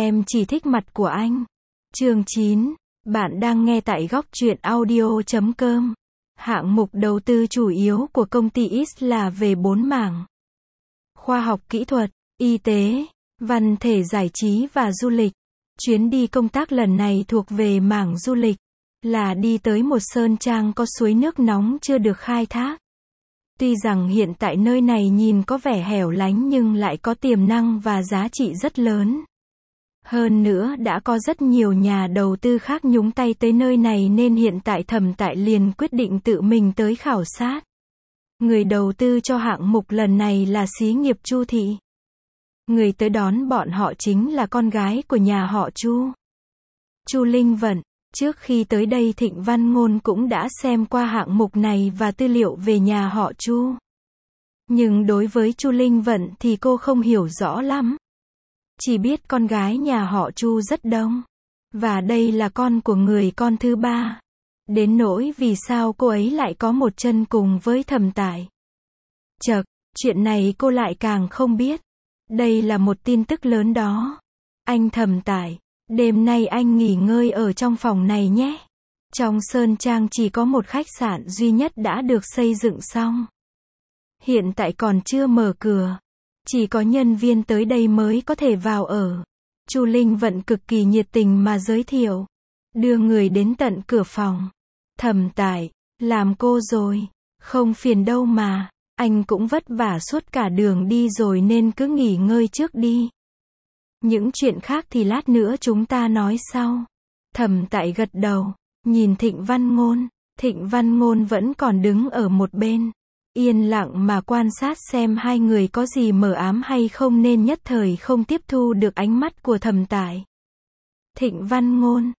Em chỉ thích mặt của anh. Chương 9. Bạn đang nghe tại góc truyện audio.com. Hạng mục đầu tư chủ yếu của công ty X là về 4 mảng: khoa học kỹ thuật, y tế, văn thể giải trí và du lịch. Chuyến đi công tác lần này thuộc về mảng du lịch, là đi tới một sơn trang có suối nước nóng chưa được khai thác. Tuy rằng hiện tại nơi này nhìn có vẻ hẻo lánh nhưng lại có tiềm năng và giá trị rất lớn. Hơn nữa đã có rất nhiều nhà đầu tư khác nhúng tay tới nơi này nên hiện tại Thẩm Tại liền quyết định tự mình tới khảo sát. Người đầu tư cho hạng mục lần này là xí nghiệp Chu Thị. Người tới đón bọn họ chính là con gái của nhà họ Chu, Chu Linh Vận. Trước khi tới đây Thịnh Văn Ngôn cũng đã xem qua hạng mục này và tư liệu về nhà họ Chu. Nhưng đối với Chu Linh Vận thì cô không hiểu rõ lắm. Chỉ biết con gái nhà họ Chu rất đông. Và đây là con của người con thứ ba. Đến nỗi vì sao cô ấy lại có một chân cùng với Thẩm Tại. Chậc, chuyện này cô lại càng không biết. Đây là một tin tức lớn đó. Anh Thẩm Tại, đêm nay anh nghỉ ngơi ở trong phòng này nhé. Trong sơn trang chỉ có một khách sạn duy nhất đã được xây dựng xong. Hiện tại còn chưa mở cửa. Chỉ có nhân viên tới đây mới có thể vào ở. Chu Linh Vận cực kỳ nhiệt tình mà giới thiệu. Đưa người đến tận cửa phòng. Thẩm Tại, làm cô rồi. Không phiền đâu mà. Anh cũng vất vả suốt cả đường đi rồi nên cứ nghỉ ngơi trước đi. Những chuyện khác thì lát nữa chúng ta nói sau. Thẩm Tại gật đầu. Nhìn Thịnh Văn Ngôn. Thịnh Văn Ngôn vẫn còn đứng ở một bên. Yên lặng mà quan sát xem hai người có gì mờ ám hay không nên nhất thời không tiếp thu được ánh mắt của Thẩm Tại. Thịnh Văn Ngôn,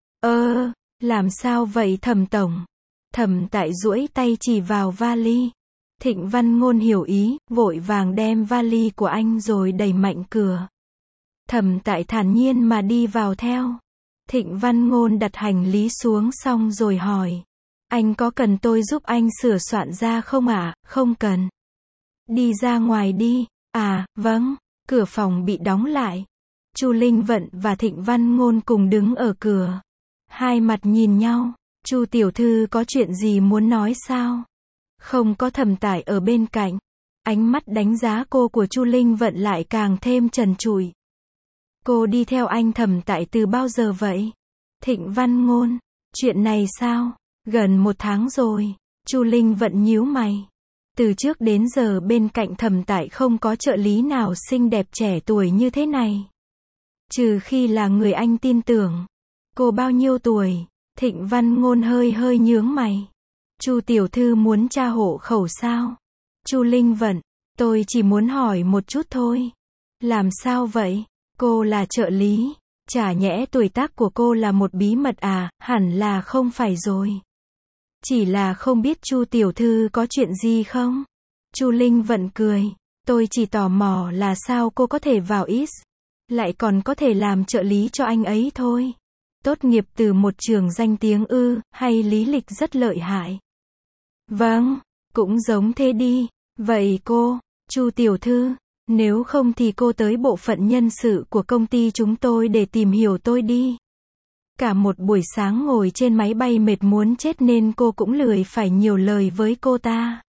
làm sao vậy Thẩm tổng? Thẩm Tại duỗi tay chỉ vào vali. Thịnh Văn Ngôn hiểu ý, vội vàng đem vali của anh rồi đẩy mạnh cửa. Thẩm Tại thản nhiên mà đi vào theo. Thịnh Văn Ngôn đặt hành lý xuống xong rồi hỏi. Anh có cần tôi giúp anh sửa soạn ra không ạ? Không cần. Đi ra ngoài đi. À, vâng. Cửa phòng bị đóng lại. Chu Linh Vận và Thịnh Văn Ngôn cùng đứng ở cửa. Hai mặt nhìn nhau. Chu tiểu thư có chuyện gì muốn nói sao? Không có Thẩm Tại ở bên cạnh. Ánh mắt đánh giá cô của Chu Linh Vận lại càng thêm trần trụi. Cô đi theo anh Thẩm Tại từ bao giờ vậy? Thịnh Văn Ngôn. Chuyện này sao? Gần 1 tháng rồi. Chu Linh Vận nhíu mày. Từ trước đến giờ bên cạnh Thẩm Tại không có trợ lý nào xinh đẹp trẻ tuổi như thế này. Trừ khi là người anh tin tưởng. Cô bao nhiêu tuổi? Thịnh Văn Ngôn hơi nhướng mày. Chu tiểu thư muốn tra hộ khẩu sao? Chu Linh Vận, tôi chỉ muốn hỏi một chút thôi. Làm sao vậy? Cô là trợ lý. Chả nhẽ tuổi tác của cô là một bí mật à? Hẳn là không phải rồi. Chỉ là không biết Chu tiểu thư có chuyện gì không? Chu Linh Vận cười. Tôi chỉ tò mò là sao cô có thể vào X. Lại còn có thể làm trợ lý cho anh ấy thôi. Tốt nghiệp từ một trường danh tiếng hay lý lịch rất lợi hại? Vâng, cũng giống thế đi. Vậy cô, Chu tiểu thư, nếu không thì cô tới bộ phận nhân sự của công ty chúng tôi để tìm hiểu tôi đi. Cả một buổi sáng ngồi trên máy bay mệt muốn chết nên cô cũng lười phải nhiều lời với cô ta.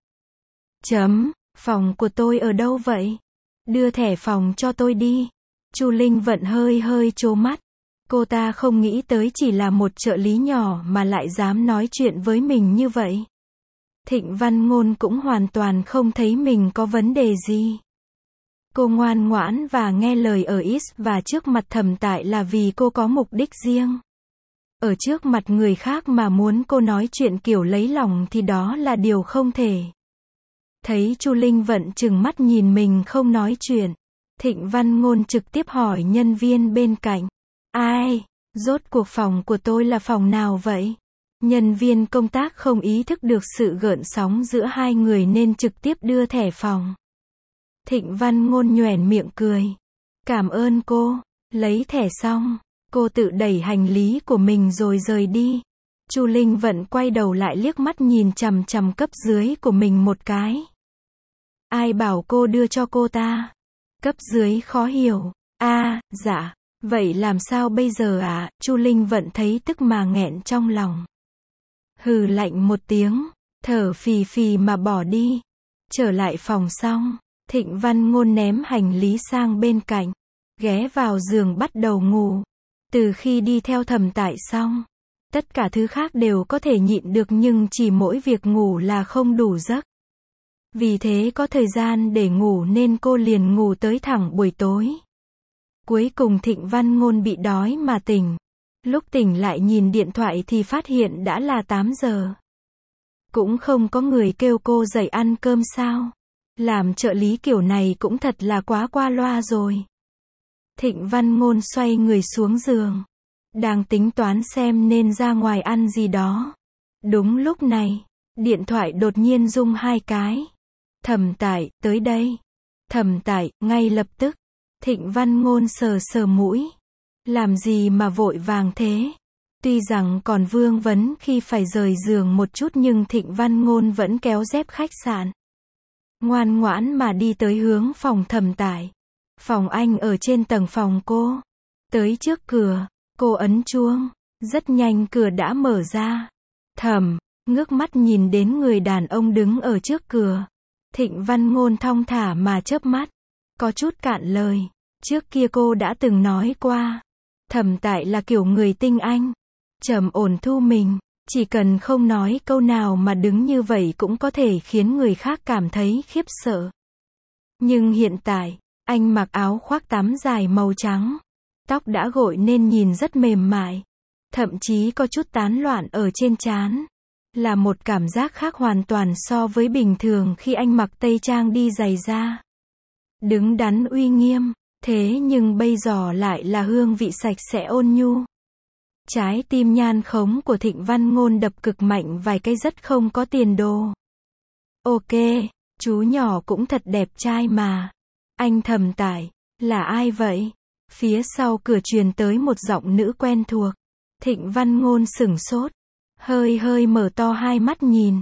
Phòng của tôi ở đâu vậy? Đưa thẻ phòng cho tôi đi. Chu Linh Vận hơi trố mắt. Cô ta không nghĩ tới chỉ là một trợ lý nhỏ mà lại dám nói chuyện với mình như vậy. Thịnh Văn Ngôn cũng hoàn toàn không thấy mình có vấn đề gì. Cô ngoan ngoãn và nghe lời ở X và trước mặt Thẩm Tại là vì cô có mục đích riêng. Ở trước mặt người khác mà muốn cô nói chuyện kiểu lấy lòng thì đó là điều không thể. Thấy Chu Linh Vận trừng mắt nhìn mình không nói chuyện. Thịnh Văn Ngôn trực tiếp hỏi nhân viên bên cạnh. Ai? Rốt cuộc phòng của tôi là phòng nào vậy? Nhân viên công tác không ý thức được sự gợn sóng giữa hai người nên trực tiếp đưa thẻ phòng. Thịnh Văn Ngôn nhoẻn miệng cười. Cảm ơn cô. Lấy thẻ xong, cô tự đẩy hành lý của mình rồi rời đi. Chu Linh Vận quay đầu lại liếc mắt nhìn chằm chằm cấp dưới của mình một cái. Ai bảo cô đưa cho cô ta? Cấp dưới khó hiểu. Dạ. Vậy làm sao bây giờ ạ? Chu Linh Vận thấy tức mà nghẹn trong lòng. Hừ lạnh một tiếng, thở phì phì mà bỏ đi. Trở lại phòng xong, Thịnh Văn Ngôn ném hành lý sang bên cạnh, ghé vào giường bắt đầu ngủ. Từ khi đi theo Thẩm Tại xong, tất cả thứ khác đều có thể nhịn được nhưng chỉ mỗi việc ngủ là không đủ giấc. Vì thế có thời gian để ngủ nên cô liền ngủ tới thẳng buổi tối. Cuối cùng Thịnh Văn Ngôn bị đói mà tỉnh. Lúc tỉnh lại nhìn điện thoại thì phát hiện đã là 8 giờ. Cũng không có người kêu cô dậy ăn cơm sao? Làm trợ lý kiểu này cũng thật là quá qua loa rồi. Thịnh Văn Ngôn xoay người xuống giường. Đang tính toán xem nên ra ngoài ăn gì đó. Đúng lúc này, điện thoại đột nhiên rung 2 cái. Thẩm Tại, tới đây. Thẩm Tại, ngay lập tức. Thịnh Văn Ngôn sờ sờ mũi. Làm gì mà vội vàng thế? Tuy rằng còn vương vấn khi phải rời giường một chút nhưng Thịnh Văn Ngôn vẫn kéo dép khách sạn. Ngoan ngoãn mà đi tới hướng phòng Thẩm Tại. Phòng anh ở trên tầng phòng cô. Tới trước cửa, cô ấn chuông. Rất nhanh cửa đã mở ra. Thẩm, ngước mắt nhìn đến người đàn ông đứng ở trước cửa. Thịnh Văn Ngôn thong thả mà chớp mắt. Có chút cạn lời. Trước kia cô đã từng nói qua. Thẩm Tại là kiểu người tinh anh. Trầm ổn thu mình. Chỉ cần không nói câu nào mà đứng như vậy cũng có thể khiến người khác cảm thấy khiếp sợ. Nhưng hiện tại, anh mặc áo khoác tắm dài màu trắng. Tóc đã gội nên nhìn rất mềm mại. Thậm chí có chút tán loạn ở trên trán. Là một cảm giác khác hoàn toàn so với bình thường khi anh mặc tây trang đi giày da. Đứng đắn uy nghiêm, thế nhưng bây giờ lại là hương vị sạch sẽ ôn nhu. Trái tim nhan khống của Thịnh Văn Ngôn đập cực mạnh vài cái rất không có tiền đồ. Ok, chú nhỏ cũng thật đẹp trai mà. Anh Thẩm Tại, là ai vậy? Phía sau cửa truyền tới một giọng nữ quen thuộc. Thịnh Văn Ngôn sửng sốt. Hơi mở to hai mắt nhìn.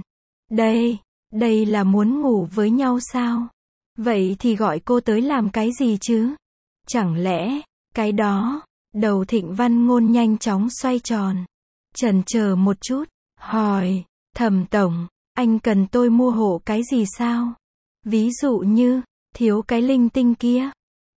Đây là muốn ngủ với nhau sao? Vậy thì gọi cô tới làm cái gì chứ? Chẳng lẽ, cái đó, đầu Thịnh Văn Ngôn nhanh chóng xoay tròn. Chần chờ một chút, hỏi, Thẩm tổng, anh cần tôi mua hộ cái gì sao? Ví dụ như, thiếu cái linh tinh kia.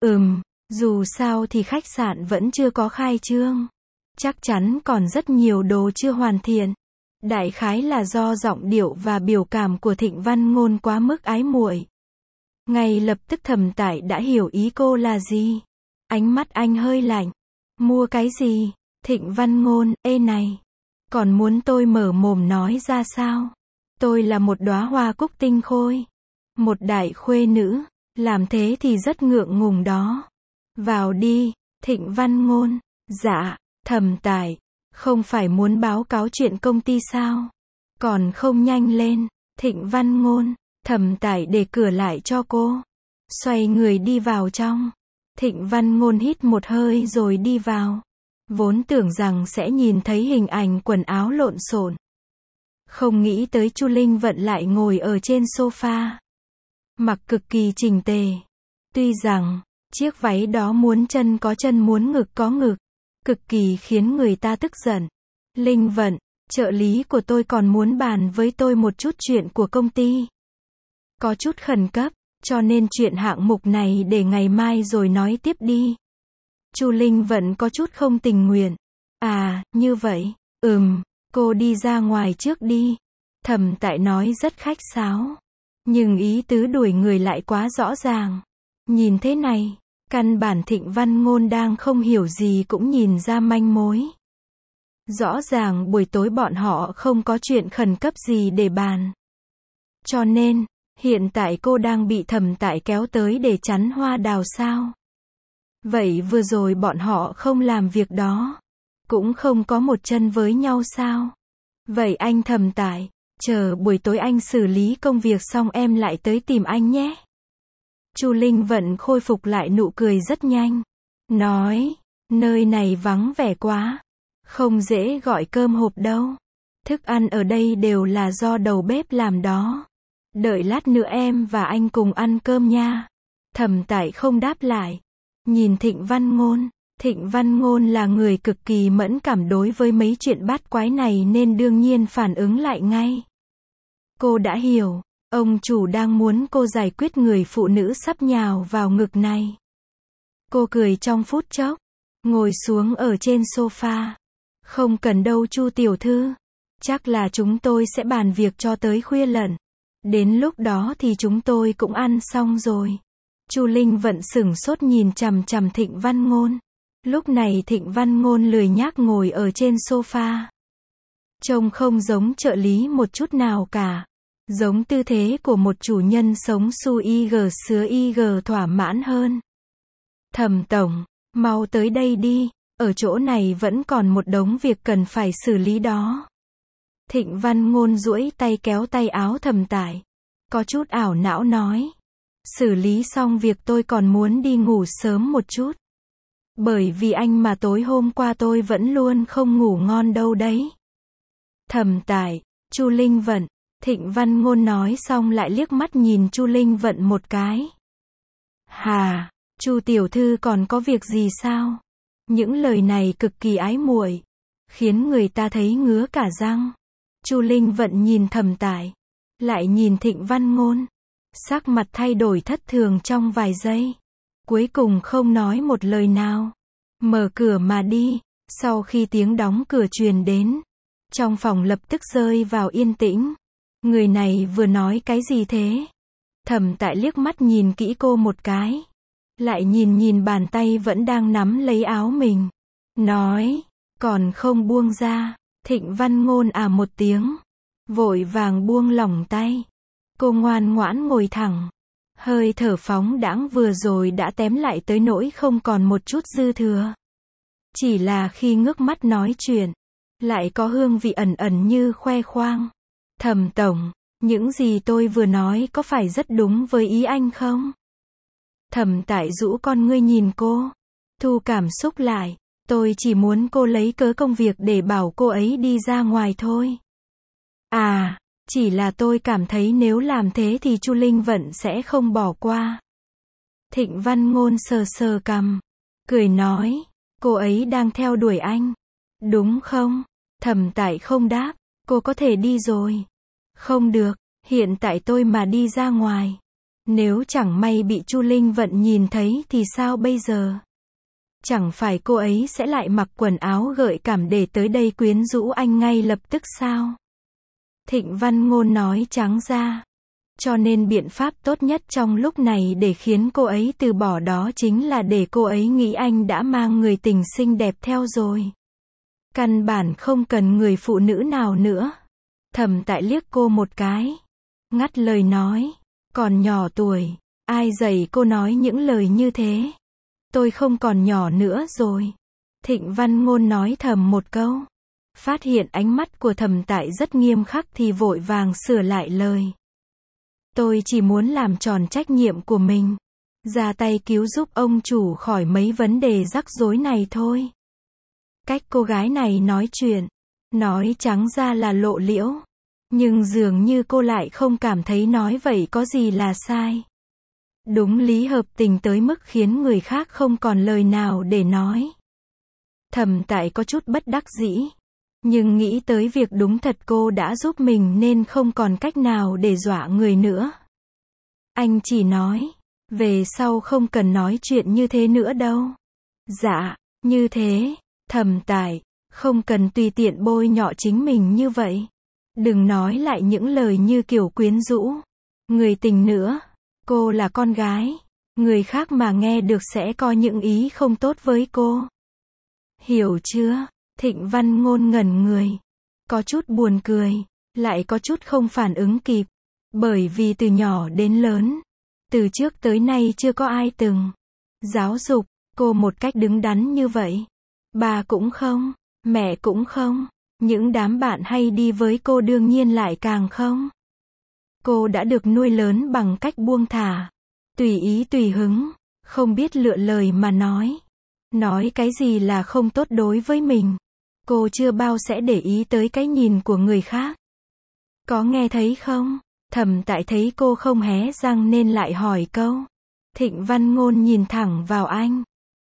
Dù sao thì khách sạn vẫn chưa có khai trương. Chắc chắn còn rất nhiều đồ chưa hoàn thiện. Đại khái là do giọng điệu và biểu cảm của Thịnh Văn Ngôn quá mức ái muội. Ngay lập tức Thẩm Tại đã hiểu ý cô là gì. Ánh mắt anh hơi lạnh. Mua cái gì? Thịnh Văn Ngôn, ê này. Còn muốn tôi mở mồm nói ra sao? Tôi là một đóa hoa cúc tinh khôi. Một đại khuê nữ. Làm thế thì rất ngượng ngùng đó. Vào đi, Thịnh Văn Ngôn. Dạ, Thẩm Tại. Không phải muốn báo cáo chuyện công ty sao? Còn không nhanh lên. Thịnh Văn Ngôn. Thẩm Tại để cửa lại cho cô. Xoay người đi vào trong. Thịnh Văn Ngôn hít một hơi rồi đi vào. Vốn tưởng rằng sẽ nhìn thấy hình ảnh quần áo lộn xộn. Không nghĩ tới Chu Linh Vận lại ngồi ở trên sofa. Mặc cực kỳ chỉnh tề. Tuy rằng, chiếc váy đó muốn chân có chân muốn ngực có ngực. Cực kỳ khiến người ta tức giận. Linh Vận, trợ lý của tôi còn muốn bàn với tôi một chút chuyện của công ty. Có chút khẩn cấp, cho nên chuyện hạng mục này để ngày mai rồi nói tiếp đi. Chu Linh Vận có chút không tình nguyện. À, như vậy, cô đi ra ngoài trước đi. Thẩm Tại nói rất khách sáo. Nhưng ý tứ đuổi người lại quá rõ ràng. Nhìn thế này, căn bản Thịnh Văn Ngôn đang không hiểu gì cũng nhìn ra manh mối. Rõ ràng buổi tối bọn họ không có chuyện khẩn cấp gì để bàn. Cho nên, hiện tại cô đang bị Thẩm Tại kéo tới để chắn hoa đào sao? Vậy vừa rồi bọn họ không làm việc đó. Cũng không có một chân với nhau sao? Vậy anh Thẩm Tại, chờ buổi tối anh xử lý công việc xong em lại tới tìm anh nhé. Chu Linh Vận khôi phục lại nụ cười rất nhanh. Nói, nơi này vắng vẻ quá. Không dễ gọi cơm hộp đâu. Thức ăn ở đây đều là do đầu bếp làm đó. Đợi lát nữa em và anh cùng ăn cơm nha. Thẩm Tại không đáp lại. Nhìn Thịnh Văn Ngôn. Thịnh Văn Ngôn là người cực kỳ mẫn cảm đối với mấy chuyện bát quái này nên đương nhiên phản ứng lại ngay. Cô đã hiểu, ông chủ đang muốn cô giải quyết người phụ nữ sắp nhào vào ngực này. Cô cười trong phút chốc, ngồi xuống ở trên sofa. Không cần đâu Chu tiểu thư. Chắc là chúng tôi sẽ bàn việc cho tới khuya lận. Đến lúc đó thì chúng tôi cũng ăn xong rồi. Chu Linh Vận sửng sốt nhìn chằm chằm Thịnh Văn Ngôn. Lúc này Thịnh Văn Ngôn lười nhác ngồi ở trên sofa. Trông không giống trợ lý một chút nào cả. Giống tư thế của một chủ nhân sống su ig sứa ig thỏa mãn hơn. Thẩm tổng, mau tới đây đi, ở chỗ này vẫn còn một đống việc cần phải xử lý đó. Thịnh Văn Ngôn duỗi tay kéo tay áo Thẩm Tải. Có chút ảo não nói. Xử lý xong việc tôi còn muốn đi ngủ sớm một chút. Bởi vì anh mà tối hôm qua tôi vẫn luôn không ngủ ngon đâu đấy. Thẩm Tải, Chu Linh Vận, Thịnh Văn Ngôn nói xong lại liếc mắt nhìn Chu Linh Vận một cái. Hà, Chu tiểu thư còn có việc gì sao? Những lời này cực kỳ ái muội, khiến người ta thấy ngứa cả răng. Chu Linh Vận nhìn Thẩm Tải, lại nhìn Thịnh Văn Ngôn. Sắc mặt thay đổi thất thường trong vài giây. Cuối cùng không nói một lời nào. Mở cửa mà đi. Sau khi tiếng đóng cửa truyền đến, trong phòng lập tức rơi vào yên tĩnh. Người này vừa nói cái gì thế? Thẩm Tải liếc mắt nhìn kỹ cô một cái. Lại nhìn bàn tay vẫn đang nắm lấy áo mình. Nói, còn không buông ra. Thịnh Văn Ngôn một tiếng. Vội vàng buông lỏng tay. Cô ngoan ngoãn ngồi thẳng. Hơi thở phóng đãng vừa rồi đã tém lại tới nỗi không còn một chút dư thừa. Chỉ là khi ngước mắt nói chuyện, lại có hương vị ẩn ẩn như khoe khoang. Thẩm tổng, những gì tôi vừa nói có phải rất đúng với ý anh không? Thẩm Tải rũ con ngươi nhìn cô. Thu cảm xúc lại. Tôi chỉ muốn cô lấy cớ công việc để bảo cô ấy đi ra ngoài thôi. Chỉ là tôi cảm thấy nếu làm thế thì Chu Linh Vận sẽ không bỏ qua. Thịnh Văn Ngôn sờ sờ cằm, cười nói, cô ấy đang theo đuổi anh, đúng không? Thẩm Tải không đáp, cô có thể đi rồi. Không được, hiện tại tôi mà đi ra ngoài, nếu chẳng may bị Chu Linh Vận nhìn thấy thì sao bây giờ? Chẳng phải cô ấy sẽ lại mặc quần áo gợi cảm để tới đây quyến rũ anh ngay lập tức sao? Thịnh Văn Ngôn nói trắng ra. Cho nên biện pháp tốt nhất trong lúc này để khiến cô ấy từ bỏ đó chính là để cô ấy nghĩ anh đã mang người tình xinh đẹp theo rồi. Căn bản không cần người phụ nữ nào nữa. Thẩm Tải liếc cô một cái. Ngắt lời nói. Còn nhỏ tuổi. Ai dạy cô nói những lời như thế? Tôi không còn nhỏ nữa rồi. Thịnh Văn Ngôn nói thầm một câu. Phát hiện ánh mắt của Thẩm Tải rất nghiêm khắc thì vội vàng sửa lại lời. Tôi chỉ muốn làm tròn trách nhiệm của mình. Ra tay cứu giúp ông chủ khỏi mấy vấn đề rắc rối này thôi. Cách cô gái này nói chuyện. Nói trắng ra là lộ liễu. Nhưng dường như cô lại không cảm thấy nói vậy có gì là sai. Đúng lý hợp tình tới mức khiến người khác không còn lời nào để nói. Thẩm Tải có chút bất đắc dĩ. Nhưng nghĩ tới việc đúng thật cô đã giúp mình nên không còn cách nào để dọa người nữa. Anh chỉ nói, về sau không cần nói chuyện như thế nữa đâu. Dạ, như thế, Thẩm Tải, không cần tùy tiện bôi nhọ chính mình như vậy. Đừng nói lại những lời như kiểu quyến rũ, người tình nữa. Cô là con gái, người khác mà nghe được sẽ có những ý không tốt với cô. Hiểu chưa? Thịnh Văn Ngôn ngẩn người. Có chút buồn cười, lại có chút không phản ứng kịp. Bởi vì từ nhỏ đến lớn, từ trước tới nay chưa có ai từng giáo dục cô một cách đứng đắn như vậy. Bà cũng không, mẹ cũng không, những đám bạn hay đi với cô đương nhiên lại càng không. Cô đã được nuôi lớn bằng cách buông thả, tùy ý tùy hứng, không biết lựa lời mà nói. Nói cái gì là không tốt đối với mình. Cô chưa bao sẽ để ý tới cái nhìn của người khác. Có nghe thấy không? Thẩm Tải thấy cô không hé răng nên lại hỏi câu. Thịnh Văn Ngôn nhìn thẳng vào anh.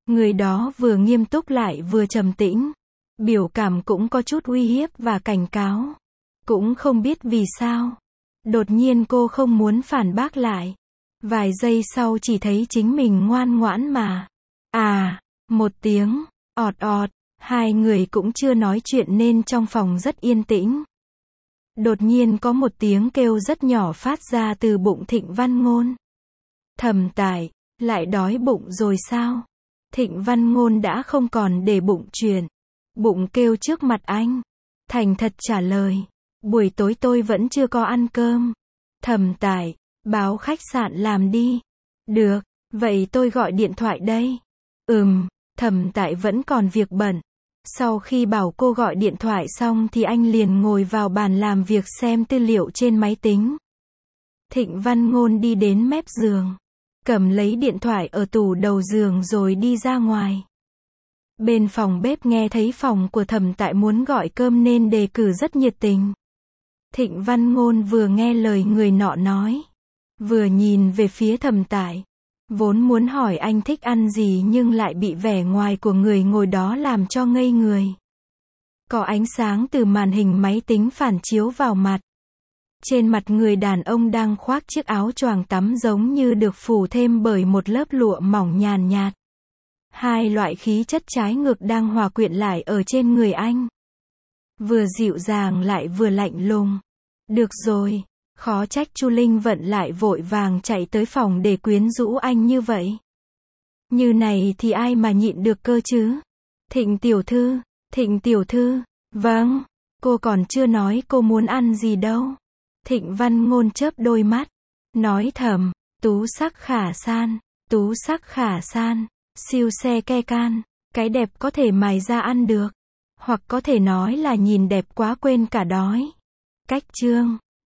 Người đó vừa nghiêm túc lại vừa trầm tĩnh. Biểu cảm cũng có chút uy hiếp và cảnh cáo. Cũng không biết vì sao. Đột nhiên cô không muốn phản bác lại. Vài giây sau chỉ thấy chính mình ngoan ngoãn mà. À, một tiếng, ọt ọt, hai người cũng chưa nói chuyện nên trong phòng rất yên tĩnh. Đột nhiên có một tiếng kêu rất nhỏ phát ra từ bụng Thịnh Văn Ngôn. Thẩm Tại, lại đói bụng rồi sao? Thịnh Văn Ngôn đã không còn để bụng chuyện. Bụng kêu trước mặt anh. Thành thật trả lời. Buổi tối tôi vẫn chưa có ăn cơm. Thẩm Tại, báo khách sạn làm đi. Được, vậy tôi gọi điện thoại đây. Thẩm Tại vẫn còn việc bận. Sau khi bảo cô gọi điện thoại xong thì anh liền ngồi vào bàn làm việc xem tư liệu trên máy tính. Thịnh Văn Ngôn đi đến mép giường. Cầm lấy điện thoại ở tủ đầu giường rồi đi ra ngoài. Bên phòng bếp nghe thấy phòng của Thẩm Tại muốn gọi cơm nên đề cử rất nhiệt tình. Thịnh Văn Ngôn vừa nghe lời người nọ nói, vừa nhìn về phía Thẩm Tại. Vốn muốn hỏi anh thích ăn gì nhưng lại bị vẻ ngoài của người ngồi đó làm cho ngây người. Có ánh sáng từ màn hình máy tính phản chiếu vào mặt. Trên mặt người đàn ông đang khoác chiếc áo choàng tắm giống như được phủ thêm bởi một lớp lụa mỏng nhàn nhạt. Hai loại khí chất trái ngược đang hòa quyện lại ở trên người anh. Vừa dịu dàng lại vừa lạnh lùng. Được rồi, khó trách Chu Linh Vận lại vội vàng chạy tới phòng để quyến rũ anh như vậy. Như này thì ai mà nhịn được cơ chứ? Thịnh tiểu thư, vâng, cô còn chưa nói cô muốn ăn gì đâu. Thịnh Văn Ngôn chớp đôi mắt, nói thầm, tú sắc khả san, siêu xe ke can, cái đẹp có thể mài ra ăn được. Hoặc có thể nói là nhìn đẹp quá quên cả đói. Cách chương